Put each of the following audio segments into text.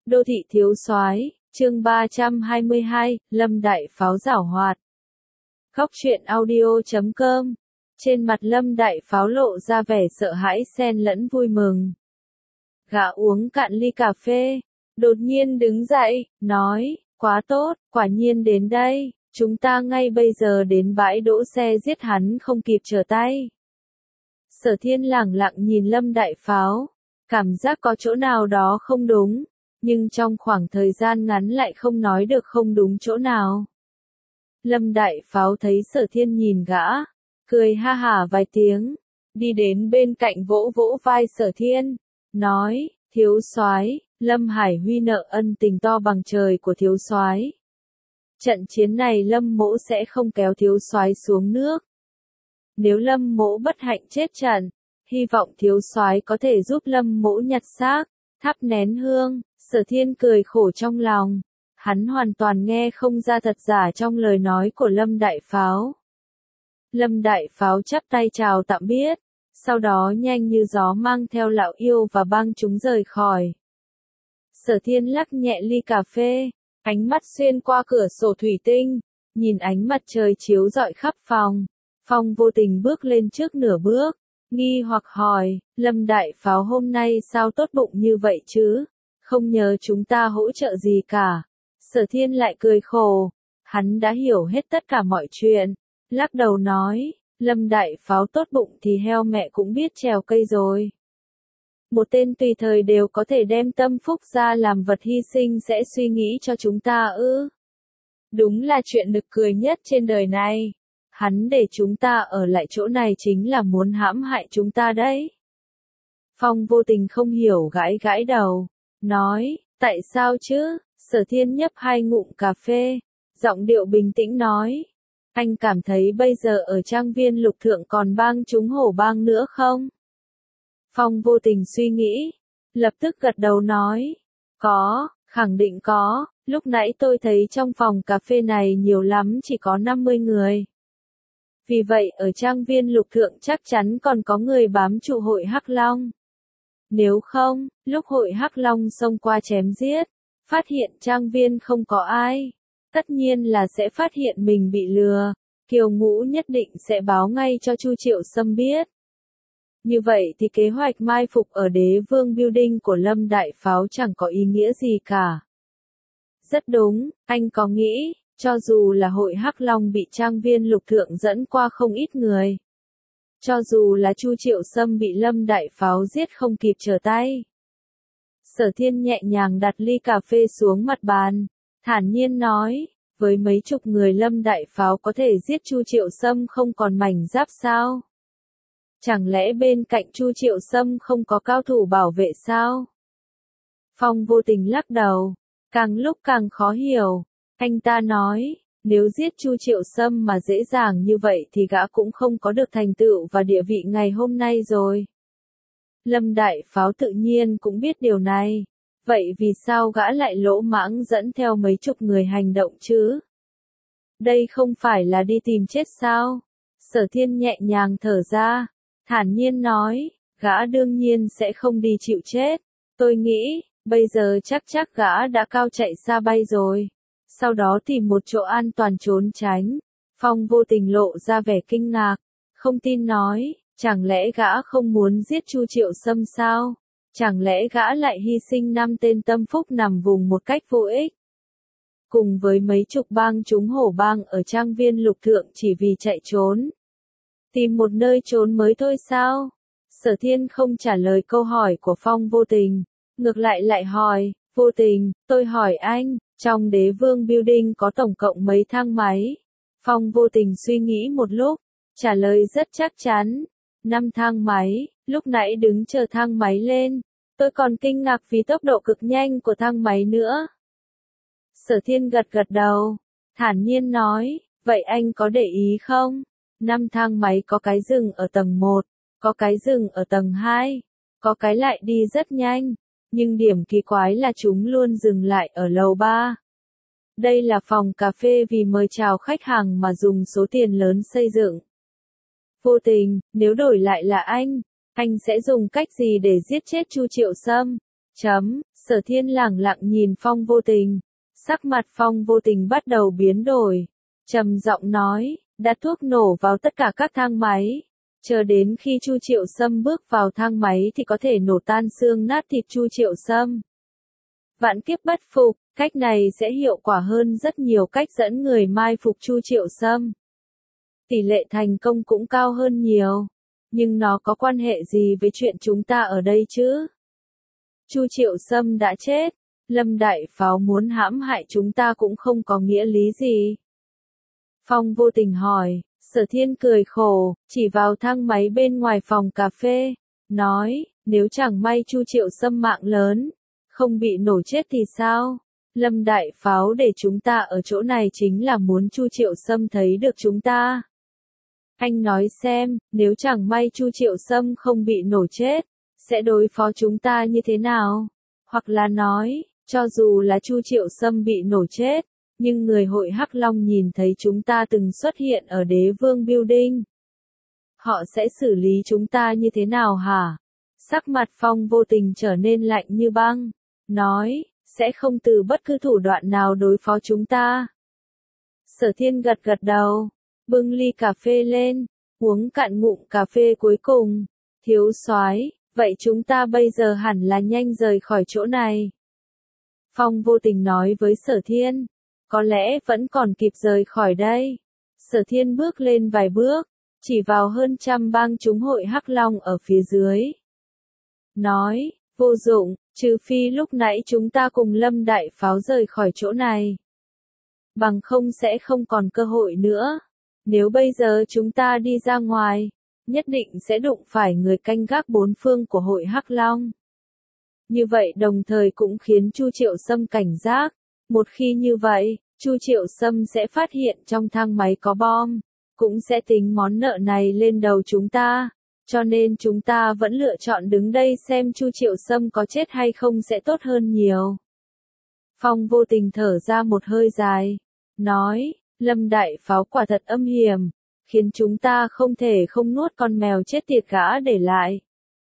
Đô thị thiếu soái, chương 322, Lâm Đại Pháo giảo hoạt. Góc truyện audio.com. Trên mặt Lâm Đại Pháo lộ ra vẻ sợ hãi xen lẫn vui mừng. Gã uống cạn ly cà phê, đột nhiên đứng dậy, nói, quá tốt, quả nhiên đến đây, chúng ta ngay bây giờ đến bãi đỗ xe giết hắn không kịp trở tay. Sở Thiên lẳng lặng nhìn Lâm Đại Pháo, cảm giác có chỗ nào đó không đúng, nhưng trong khoảng thời gian ngắn lại không nói được không đúng chỗ nào. Lâm Đại Pháo thấy Sở Thiên nhìn gã, cười ha hả vài tiếng, đi đến bên cạnh vỗ vỗ vai Sở Thiên, nói, thiếu soái, Lâm Hải Huy nợ ân tình to bằng trời của thiếu soái. Trận chiến này Lâm Mỗ sẽ không kéo thiếu soái xuống nước. Nếu Lâm Mỗ bất hạnh chết trận, hy vọng thiếu soái có thể giúp Lâm Mỗ nhặt xác, thắp nén hương. Sở Thiên cười khổ trong lòng, hắn hoàn toàn nghe không ra thật giả trong lời nói của Lâm Đại Pháo. Lâm Đại Pháo chắp tay chào tạm biệt, sau đó nhanh như gió mang theo lão yêu và bang chúng rời khỏi. Sở Thiên lắc nhẹ ly cà phê, ánh mắt xuyên qua cửa sổ thủy tinh, nhìn ánh mặt trời chiếu rọi khắp phòng. Phong vô tình bước lên trước nửa bước, nghi hoặc hỏi, Lâm Đại Pháo hôm nay sao tốt bụng như vậy chứ? Không nhờ chúng ta hỗ trợ gì cả. Sở Thiên lại cười khổ, hắn đã hiểu hết tất cả mọi chuyện, lắc đầu nói, Lâm Đại Pháo tốt bụng thì heo mẹ cũng biết trèo cây rồi. Một tên tùy thời đều có thể đem tâm phúc ra làm vật hy sinh sẽ suy nghĩ cho chúng ta ư? Đúng là chuyện nực cười nhất trên đời này. Hắn để chúng ta ở lại chỗ này chính là muốn hãm hại chúng ta đấy. Phong vô tình không hiểu gãi gãi đầu, nói, tại sao chứ? Sở Thiên nhấp 2 ngụm cà phê, giọng điệu bình tĩnh nói, anh cảm thấy bây giờ ở trang viên Lục Thượng còn bang chúng hổ bang nữa không? Phong vô tình suy nghĩ, lập tức gật đầu nói, có, khẳng định có, lúc nãy tôi thấy trong phòng cà phê này nhiều lắm chỉ có 50 người. Vì vậy ở trang viên Lục Thượng chắc chắn còn có người bám trụ hội Hắc Long. Nếu không, lúc hội Hắc Long xông qua chém giết, phát hiện trang viên không có ai, tất nhiên là sẽ phát hiện mình bị lừa, Kiều Ngũ nhất định sẽ báo ngay cho Chu Triệu Sâm biết. Như vậy thì kế hoạch mai phục ở Đế Vương Building của Lâm Đại Pháo chẳng có ý nghĩa gì cả. Rất đúng, anh có nghĩ, cho dù là hội Hắc Long bị trang viên Lục Thượng dẫn qua không ít người. Cho dù là Chu Triệu Sâm bị Lâm Đại Pháo giết không kịp trở tay. Sở Thiên nhẹ nhàng đặt ly cà phê xuống mặt bàn, thản nhiên nói, với mấy chục người Lâm Đại Pháo có thể giết Chu Triệu Sâm không còn mảnh giáp sao? Chẳng lẽ bên cạnh Chu Triệu Sâm không có cao thủ bảo vệ sao? Phong vô tình lắc đầu, càng lúc càng khó hiểu. Anh ta nói, nếu giết Chu Triệu Sâm mà dễ dàng như vậy thì gã cũng không có được thành tựu và địa vị ngày hôm nay rồi. Lâm Đại Pháo tự nhiên cũng biết điều này. Vậy vì sao gã lại lỗ mãng dẫn theo mấy chục người hành động chứ? Đây không phải là đi tìm chết sao? Sở Thiên nhẹ nhàng thở ra, thản nhiên nói, gã đương nhiên sẽ không đi chịu chết. Tôi nghĩ, bây giờ chắc gã đã cao chạy xa bay rồi. Sau đó tìm một chỗ an toàn trốn tránh. Phong vô tình lộ ra vẻ kinh ngạc, không tin nói, chẳng lẽ gã không muốn giết Chu Triệu Sâm sao? Chẳng lẽ gã lại hy sinh 5 tên tâm phúc nằm vùng một cách vô ích? Cùng với mấy chục bang chúng hổ bang ở trang viên Lục Thượng chỉ vì chạy trốn. Tìm một nơi trốn mới thôi sao? Sở Thiên không trả lời câu hỏi của Phong vô tình, ngược lại hỏi, vô tình, tôi hỏi anh, trong Đế Vương Building có tổng cộng mấy thang máy? Phong vô tình suy nghĩ một lúc, trả lời rất chắc chắn, 5 thang máy, lúc nãy đứng chờ thang máy lên, tôi còn kinh ngạc vì tốc độ cực nhanh của thang máy nữa. Sở Thiên gật đầu, thản nhiên nói, vậy anh có để ý không? 5 thang máy có cái dừng ở tầng 1, có cái dừng ở tầng 2, có cái lại đi rất nhanh, nhưng điểm kỳ quái là chúng luôn dừng lại ở lầu 3. Đây là phòng cà phê vì mời chào khách hàng mà dùng số tiền lớn xây dựng. Vô tình, nếu đổi lại là anh sẽ dùng cách gì để giết chết Chu Triệu Sâm? Sở Thiên lẳng lặng nhìn Phong Vô Tình. Sắc mặt Phong Vô Tình bắt đầu biến đổi. Trầm giọng nói, đặt thuốc nổ vào tất cả các thang máy. Chờ đến khi Chu Triệu Sâm bước vào thang máy thì có thể nổ tan xương nát thịt Chu Triệu Sâm. Vạn kiếp bất phục, cách này sẽ hiệu quả hơn rất nhiều cách dẫn người mai phục Chu Triệu Sâm. Tỷ lệ thành công cũng cao hơn nhiều. Nhưng nó có quan hệ gì với chuyện chúng ta ở đây chứ? Chu Triệu Sâm đã chết. Lâm Đại Pháo muốn hãm hại chúng ta cũng không có nghĩa lý gì. Phong Vô Tình hỏi. Sở Thiên cười khổ, chỉ vào thang máy bên ngoài phòng cà phê. Nói, nếu chẳng may Chu Triệu Sâm mạng lớn, không bị nổ chết thì sao? Lâm Đại Pháo để chúng ta ở chỗ này chính là muốn Chu Triệu Sâm thấy được chúng ta. Anh nói xem, nếu chẳng may Chu Triệu Sâm không bị nổ chết, sẽ đối phó chúng ta như thế nào? Hoặc là nói, cho dù là Chu Triệu Sâm bị nổ chết, nhưng người hội Hắc Long nhìn thấy chúng ta từng xuất hiện ở Đế Vương Building. Họ sẽ xử lý chúng ta như thế nào hả? Sắc mặt Phong Vô Tình trở nên lạnh như băng. Nói, sẽ không từ bất cứ thủ đoạn nào đối phó chúng ta. Sở Thiên gật gật đầu, bưng ly cà phê lên, uống cạn ngụm cà phê cuối cùng. Thiếu soái, vậy chúng ta bây giờ hẳn là nhanh rời khỏi chỗ này. Phong Vô Tình nói với Sở Thiên, có lẽ vẫn còn kịp rời khỏi đây. Sở Thiên bước lên vài bước, chỉ vào hơn trăm bang chúng hội Hắc Long ở phía dưới. Nói, vô dụng, trừ phi lúc nãy chúng ta cùng Lâm Đại Pháo rời khỏi chỗ này. Bằng không sẽ không còn cơ hội nữa. Nếu bây giờ chúng ta đi ra ngoài, nhất định sẽ đụng phải người canh gác bốn phương của hội Hắc Long. Như vậy đồng thời cũng khiến Chu Triệu Sâm cảnh giác. Một khi như vậy, Chu Triệu Sâm sẽ phát hiện trong thang máy có bom, cũng sẽ tính món nợ này lên đầu chúng ta. Cho nên chúng ta vẫn lựa chọn đứng đây xem Chu Triệu Sâm có chết hay không sẽ tốt hơn nhiều. Phong Vô Tình thở ra một hơi dài, nói, Lâm Đại Pháo quả thật âm hiểm, khiến chúng ta không thể không nuốt con mèo chết tiệt gã để lại.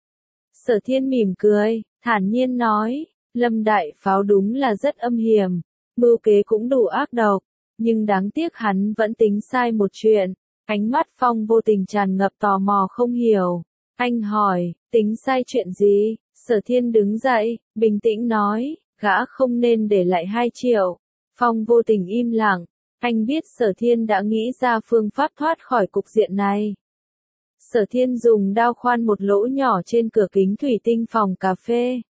Sở Thiên mỉm cười, thản nhiên nói, Lâm Đại Pháo đúng là rất âm hiểm, mưu kế cũng đủ ác độc, nhưng đáng tiếc hắn vẫn tính sai một chuyện. Ánh mắt Phong Vô Tình tràn ngập tò mò không hiểu. Anh hỏi, tính sai chuyện gì? Sở Thiên đứng dậy, bình tĩnh nói, gã không nên để lại 2 triệu. Phong Vô Tình im lặng. Anh biết Sở Thiên đã nghĩ ra phương pháp thoát khỏi cục diện này. Sở Thiên dùng đao khoan một lỗ nhỏ trên cửa kính thủy tinh phòng cà phê.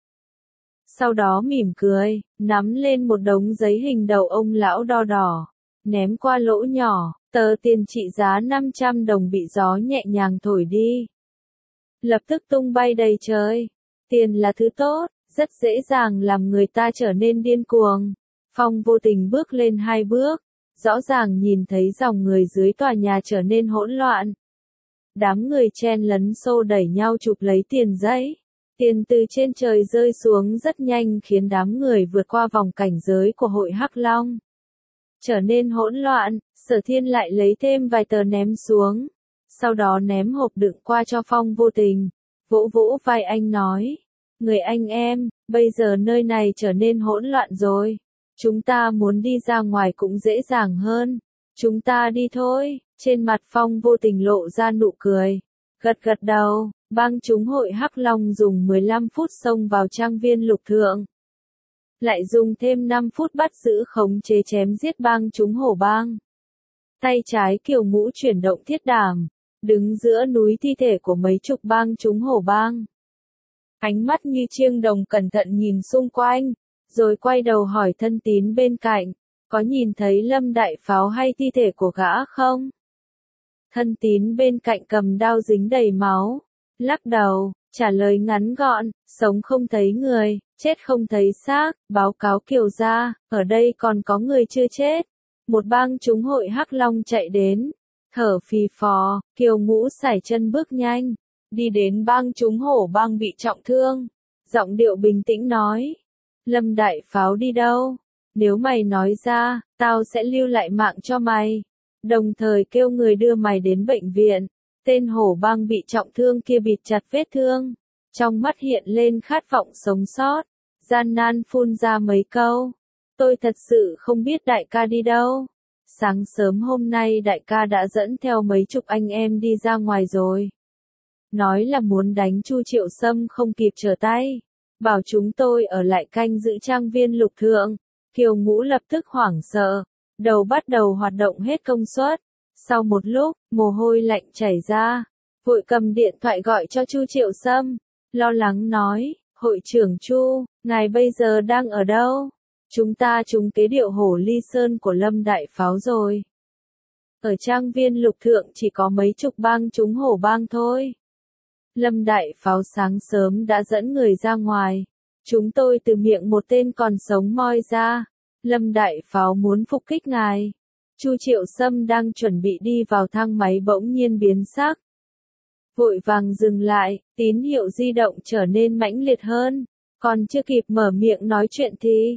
Sau đó mỉm cười, nắm lên một đống giấy hình đầu ông lão đo đỏ, ném qua lỗ nhỏ. Tờ tiền trị giá 500 đồng bị gió nhẹ nhàng thổi đi. Lập tức tung bay đầy trời. Tiền là thứ tốt, rất dễ dàng làm người ta trở nên điên cuồng. Phong Vô Tình bước lên 2 bước, rõ ràng nhìn thấy dòng người dưới tòa nhà trở nên hỗn loạn. Đám người chen lấn xô đẩy nhau chụp lấy tiền giấy. Tiền từ trên trời rơi xuống rất nhanh khiến đám người vượt qua vòng cảnh giới của hội Hắc Long. Trở nên hỗn loạn, Sở Thiên lại lấy thêm vài tờ ném xuống. Sau đó ném hộp đựng qua cho Phong Vô Tình. Vỗ vỗ vai anh nói. Người anh em, bây giờ nơi này trở nên hỗn loạn rồi. Chúng ta muốn đi ra ngoài cũng dễ dàng hơn. Chúng ta đi thôi. Trên mặt Phong Vô Tình lộ ra nụ cười. Gật gật đầu, bang chúng hội Hắc Long dùng 15 phút xông vào trang viên Lục Thượng. Lại dùng thêm 5 phút bắt giữ khống chế chém giết bang chúng hổ bang. Tay trái Kiều Ngũ chuyển động thiết đảm, đứng giữa núi thi thể của mấy chục bang chúng hổ bang. Ánh mắt như chiêng đồng cẩn thận nhìn xung quanh, rồi quay đầu hỏi thân tín bên cạnh, có nhìn thấy Lâm Đại Pháo hay thi thể của gã không? Thân tín bên cạnh cầm đao dính đầy máu, lắc đầu, trả lời ngắn gọn, sống không thấy người, chết không thấy xác, báo cáo Kiều gia, ở đây còn có người chưa chết. Một bang chúng hội Hắc Long chạy đến, thở phì phò, Kiều Ngũ sải chân bước nhanh, đi đến bang chúng hổ bang bị trọng thương. Giọng điệu bình tĩnh nói, Lâm Đại Pháo đi đâu? Nếu mày nói ra, tao sẽ lưu lại mạng cho mày. Đồng thời kêu người đưa mày đến bệnh viện. Tên hổ bang bị trọng thương kia bịt chặt vết thương. Trong mắt hiện lên khát vọng sống sót. gian nan phun ra mấy câu. Tôi thật sự không biết đại ca đi đâu. Sáng sớm hôm nay đại ca đã dẫn theo mấy chục anh em đi ra ngoài rồi. Nói là muốn đánh Chu Triệu Sâm không kịp trở tay. Bảo chúng tôi ở lại canh giữ trang viên Lục Thượng. Kiều Ngũ lập tức hoảng sợ. Đầu bắt đầu hoạt động hết công suất. Sau một lúc, mồ hôi lạnh chảy ra. Vội cầm điện thoại gọi cho Chu Triệu Sâm. Lo lắng nói, hội trưởng Chu, ngài bây giờ đang ở đâu? Chúng ta trúng kế điệu hổ ly sơn của Lâm Đại Pháo rồi. Ở trang viên Lục Thượng chỉ có mấy chục bang trúng hổ bang thôi. Lâm Đại Pháo sáng sớm đã dẫn người ra ngoài. Chúng tôi từ miệng một tên còn sống moi ra. Lâm Đại Pháo muốn phục kích ngài. Chu Triệu Sâm đang chuẩn bị đi vào thang máy bỗng nhiên biến sắc. Vội vàng dừng lại, tín hiệu di động trở nên mãnh liệt hơn. Còn chưa kịp mở miệng nói chuyện thì,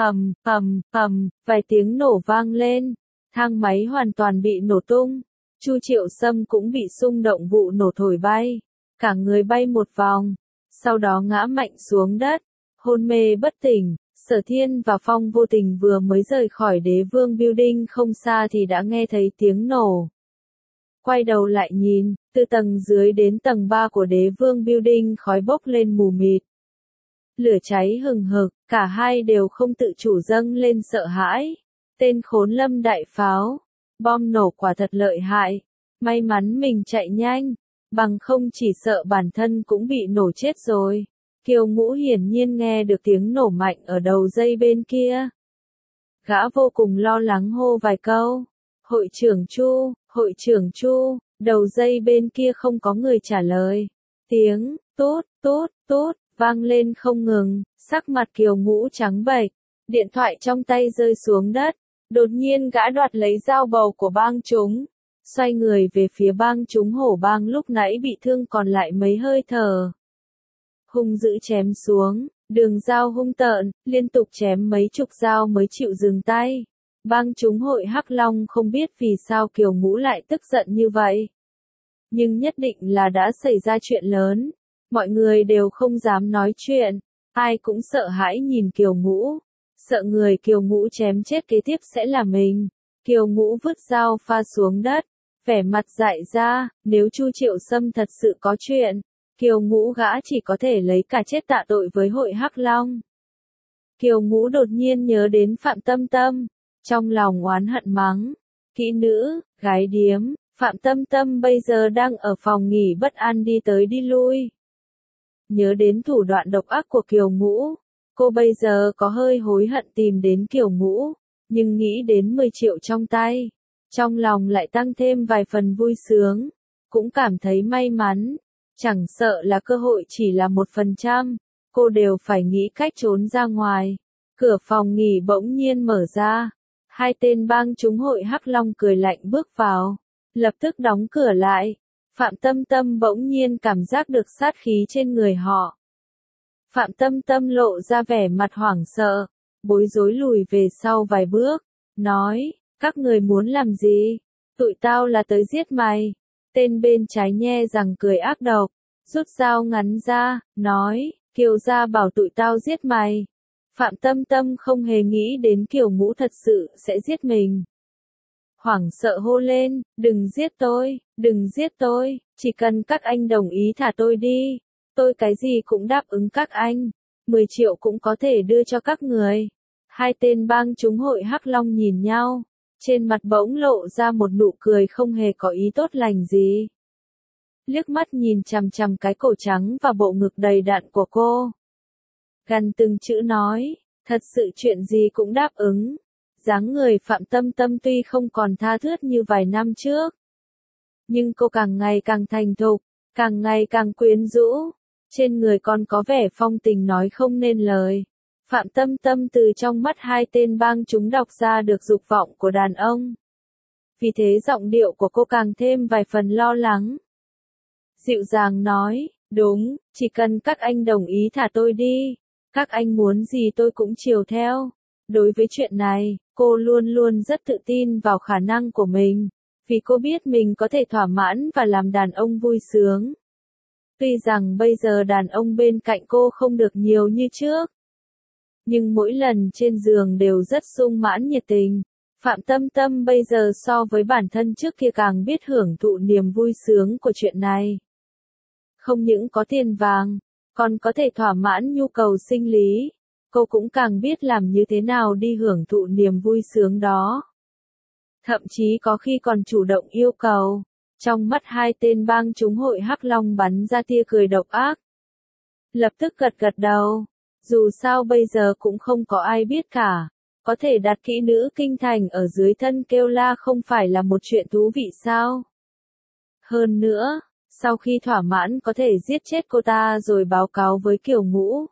vài tiếng nổ vang lên. Thang máy hoàn toàn bị nổ tung. Chu Triệu Sâm cũng bị xung động vụ nổ thổi bay. Cả người bay một vòng. Sau đó ngã mạnh xuống đất. Hôn mê bất tỉnh. Sở Thiên và Phong vô tình vừa mới rời khỏi Đế Vương Building không xa thì đã nghe thấy tiếng nổ. Quay đầu lại nhìn, từ tầng dưới đến tầng 3 của Đế Vương Building khói bốc lên mù mịt. Lửa cháy hừng hực, cả hai đều không tự chủ dâng lên sợ hãi. Tên khốn Lâm Đại Pháo, bom nổ quả thật lợi hại. May mắn mình chạy nhanh, bằng không chỉ sợ bản thân cũng bị nổ chết rồi. Kiều Ngũ hiển nhiên nghe được tiếng nổ mạnh ở đầu dây bên kia. Gã vô cùng lo lắng hô vài câu. Hội trưởng Chu, đầu dây bên kia không có người trả lời. Tiếng, tút, vang lên không ngừng, sắc mặt Kiều Ngũ trắng bệch. Điện thoại trong tay rơi xuống đất. Đột nhiên gã đoạt lấy dao bầu của bang chúng. Xoay người về phía bang chúng hổ bang lúc nãy bị thương còn lại mấy hơi thở. Hung dữ chém xuống, đường dao hung tợn, liên tục chém mấy chục dao mới chịu dừng tay. Bang chúng hội Hắc Long không biết vì sao Kiều Ngũ lại tức giận như vậy. Nhưng nhất định là đã xảy ra chuyện lớn. Mọi người đều không dám nói chuyện. Ai cũng sợ hãi nhìn Kiều Ngũ. Sợ người Kiều Ngũ chém chết kế tiếp sẽ là mình. Kiều Ngũ vứt dao pha xuống đất. Vẻ mặt dại ra, nếu Chu Triệu Sâm thật sự có chuyện. Kiều Ngũ gã chỉ có thể lấy cả chết tạ tội với hội Hắc Long. Kiều Ngũ đột nhiên nhớ đến Phạm Tâm Tâm. Trong lòng oán hận mắng. Kỹ nữ, gái điếm, Phạm Tâm Tâm bây giờ đang ở phòng nghỉ bất an đi tới đi lui. Nhớ đến thủ đoạn độc ác của Kiều Ngũ. Cô bây giờ có hơi hối hận tìm đến Kiều Ngũ. Nhưng nghĩ đến 10 triệu trong tay. Trong lòng lại tăng thêm vài phần vui sướng. Cũng cảm thấy may mắn. Chẳng sợ là cơ hội chỉ là 1%. Cô đều phải nghĩ cách trốn ra ngoài. Cửa phòng nghỉ bỗng nhiên mở ra. Hai tên bang chúng hội Hắc Long cười lạnh bước vào. Lập tức đóng cửa lại. Phạm Tâm Tâm bỗng nhiên cảm giác được sát khí trên người họ. Phạm Tâm Tâm lộ ra vẻ mặt hoảng sợ. Bối rối lùi về sau vài bước. Nói, các người muốn làm gì? Tụi tao là tới giết mày. Tên bên trái nhe rằng cười ác độc. Rút dao ngắn ra, nói, Kiều gia bảo tụi tao giết mày. Phạm Tâm Tâm không hề nghĩ đến Kiều Ngũ thật sự sẽ giết mình. Hoảng sợ hô lên, đừng giết tôi, chỉ cần các anh đồng ý thả tôi đi. Tôi cái gì cũng đáp ứng các anh, 10 triệu cũng có thể đưa cho các người. Hai tên bang chúng hội Hắc Long nhìn nhau, trên mặt bỗng lộ ra một nụ cười không hề có ý tốt lành gì. Liếc mắt nhìn chằm chằm cái cổ trắng và bộ ngực đầy đặn của cô. Gần từng chữ nói, thật sự chuyện gì cũng đáp ứng. Dáng người Phạm Tâm Tâm tuy không còn tha thướt như vài năm trước. Nhưng cô càng ngày càng thành thục, càng ngày càng quyến rũ. Trên người còn có vẻ phong tình nói không nên lời. Phạm Tâm Tâm từ trong mắt hai tên bang chúng đọc ra được dục vọng của đàn ông. Vì thế giọng điệu của cô càng thêm vài phần lo lắng. Dịu dàng nói, đúng, chỉ cần các anh đồng ý thả tôi đi. Các anh muốn gì tôi cũng chiều theo. Đối với chuyện này, cô luôn luôn rất tự tin vào khả năng của mình. Vì cô biết mình có thể thỏa mãn và làm đàn ông vui sướng. Tuy rằng bây giờ đàn ông bên cạnh cô không được nhiều như trước. nhưng mỗi lần trên giường đều rất sung mãn nhiệt tình. Phạm Tâm Tâm bây giờ so với bản thân trước kia càng biết hưởng thụ niềm vui sướng của chuyện này. Không những có tiền vàng, còn có thể thỏa mãn nhu cầu sinh lý, cô cũng càng biết làm như thế nào đi hưởng thụ niềm vui sướng đó. Thậm chí có khi còn chủ động yêu cầu. Trong mắt hai tên bang chúng hội Hắc Long bắn ra tia cười độc ác. Lập tức gật gật đầu. Dù sao bây giờ cũng không có ai biết cả. Có thể đặt kỹ nữ kinh thành ở dưới thân kêu la không phải là một chuyện thú vị sao? Hơn nữa, sau khi thỏa mãn có thể giết chết cô ta rồi báo cáo với Kiều Ngũ.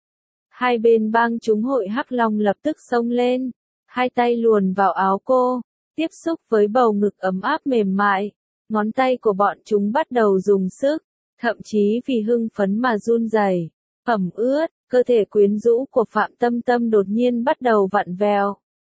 Hai bên bang chúng hội Hắc Long lập tức xông lên. Hai tay luồn vào áo cô, tiếp xúc với bầu ngực ấm áp mềm mại. Ngón tay của bọn chúng bắt đầu dùng sức, thậm chí vì hưng phấn mà run rẩy, ẩm ướt, cơ thể quyến rũ của Phạm Tâm Tâm đột nhiên bắt đầu vặn vẹo.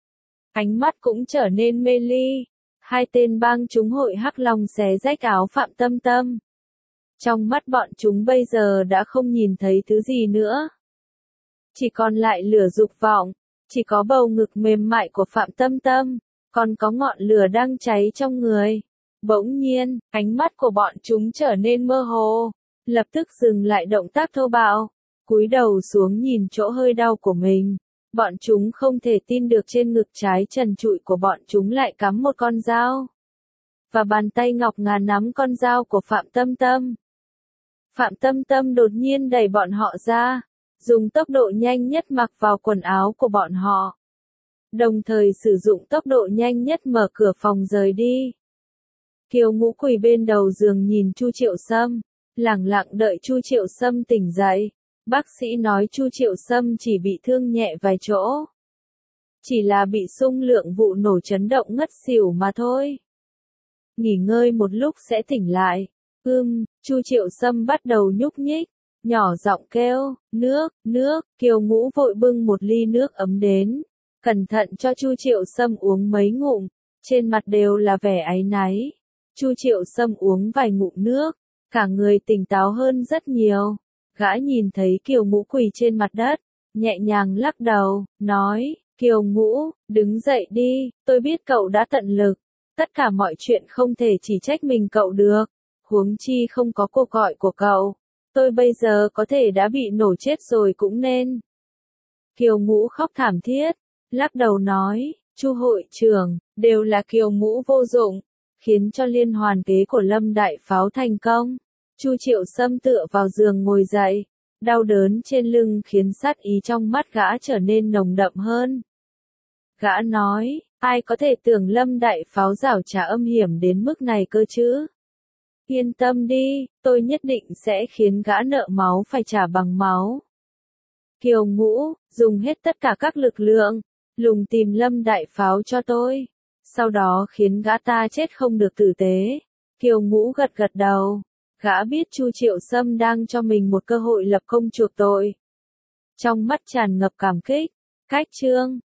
Ánh mắt cũng trở nên mê ly. Hai tên bang chúng hội Hắc Long xé rách áo Phạm Tâm Tâm. Trong mắt bọn chúng bây giờ đã không nhìn thấy thứ gì nữa. Chỉ còn lại lửa dục vọng, chỉ có bầu ngực mềm mại của Phạm Tâm Tâm, còn có ngọn lửa đang cháy trong người. Bỗng nhiên, ánh mắt của bọn chúng trở nên mơ hồ, lập tức dừng lại động tác thô bạo, cúi đầu xuống nhìn chỗ hơi đau của mình. Bọn chúng không thể tin được trên ngực trái trần trụi của bọn chúng lại cắm một con dao. Và bàn tay ngọc ngà nắm con dao của Phạm Tâm Tâm. Phạm Tâm Tâm đột nhiên đẩy bọn họ ra, dùng tốc độ nhanh nhất mặc vào quần áo của bọn họ. Đồng thời sử dụng tốc độ nhanh nhất mở cửa phòng rời đi. Kiều Ngũ quỳ bên đầu giường nhìn Chu Triệu Sâm, lẳng lặng đợi Chu Triệu Sâm tỉnh dậy. Bác sĩ nói Chu Triệu Sâm chỉ bị thương nhẹ vài chỗ. Chỉ là bị xung lượng vụ nổ chấn động ngất xỉu mà thôi. Nghỉ ngơi một lúc sẽ tỉnh lại. Chu Triệu Sâm bắt đầu nhúc nhích, nhỏ giọng kêu, nước, Kiều Ngũ vội bưng một ly nước ấm đến. Cẩn thận cho Chu Triệu Sâm uống mấy ngụm, trên mặt đều là vẻ áy náy. Chu Triệu Sâm uống vài ngụm nước, cả người tỉnh táo hơn rất nhiều. Gã nhìn thấy Kiều Ngũ quỳ trên mặt đất, nhẹ nhàng lắc đầu, nói, Kiều Ngũ, đứng dậy đi, tôi biết cậu đã tận lực. Tất cả mọi chuyện không thể chỉ trách mình cậu được, huống chi không có cuộc gọi của cậu. Tôi bây giờ có thể đã bị nổ chết rồi cũng nên. Kiều Ngũ khóc thảm thiết, lắc đầu nói, Chu hội trưởng, đều là Kiều Ngũ vô dụng, khiến cho liên hoàn kế của Lâm Đại Pháo thành công. Chu Triệu Sâm tựa vào giường ngồi dậy, đau đớn trên lưng khiến sát ý trong mắt gã trở nên nồng đậm hơn. Gã nói, ai có thể tưởng Lâm Đại Pháo giảo trá âm hiểm đến mức này cơ chứ? Yên tâm đi, tôi nhất định sẽ khiến gã nợ máu phải trả bằng máu. Kiều Ngũ, dùng hết tất cả các lực lượng, lùng tìm Lâm Đại Pháo cho tôi. Sau đó khiến gã ta chết không được tử tế. Kiều Ngũ gật gật đầu. Gã biết Chu Triệu Sâm đang cho mình một cơ hội lập công chuộc tội. Trong mắt tràn ngập cảm kích. Cách chương